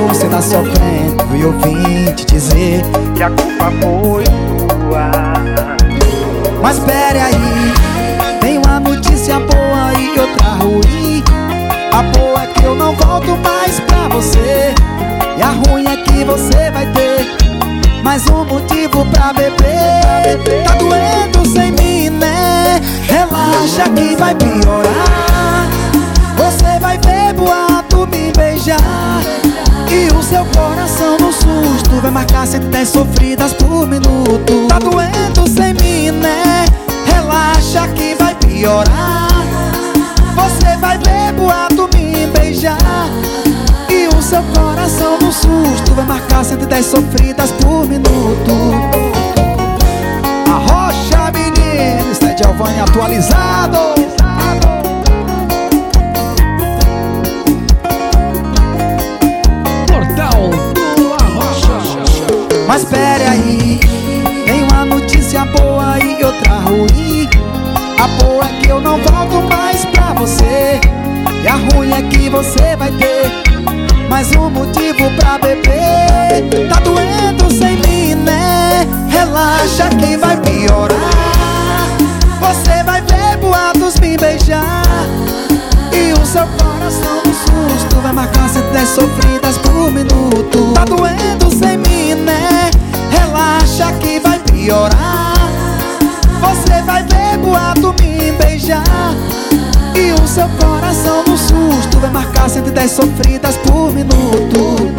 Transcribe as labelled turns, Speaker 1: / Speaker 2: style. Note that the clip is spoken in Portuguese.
Speaker 1: você tá sofrendo e eu vim te dizer
Speaker 2: que a culpa foi tua.
Speaker 1: Mas espere aí, tem uma notícia boa e outra ruim. A boa é que eu não volto mais pra você, e a ruim é que você vai ter mais um motivo pra beber. Tá doendo sem mim, né? Relaxa que vai piorar. Você vai ver boato me beijar, e o seu coração no susto vai marcar 110 sofridas por minuto. Tá doendo sem mim, né? Relaxa que vai piorar. Você vai ver boato me beijar, e o seu coração no susto vai marcar 110 sofridas por minuto. Arrocha, menino, está de Alvane atualizado.
Speaker 3: Portal do Arrocha.
Speaker 1: Mas espere aí, tem uma notícia boa e outra ruim. A boa é que eu não volto mais pra você, e a ruim é que você vai ter mais um motivo pra beber. Tá doendo sem mim, né? Relaxa que vai piorar. Você vai ver boatos me beijar, e o seu coração no susto vai marcar 110 sofridas por minuto. Tá doendo sem mim, né? Relaxa que vai piorar. Você vai ver boato me beijar, e o seu coração no susto vai marcar 110 sofridas por minuto.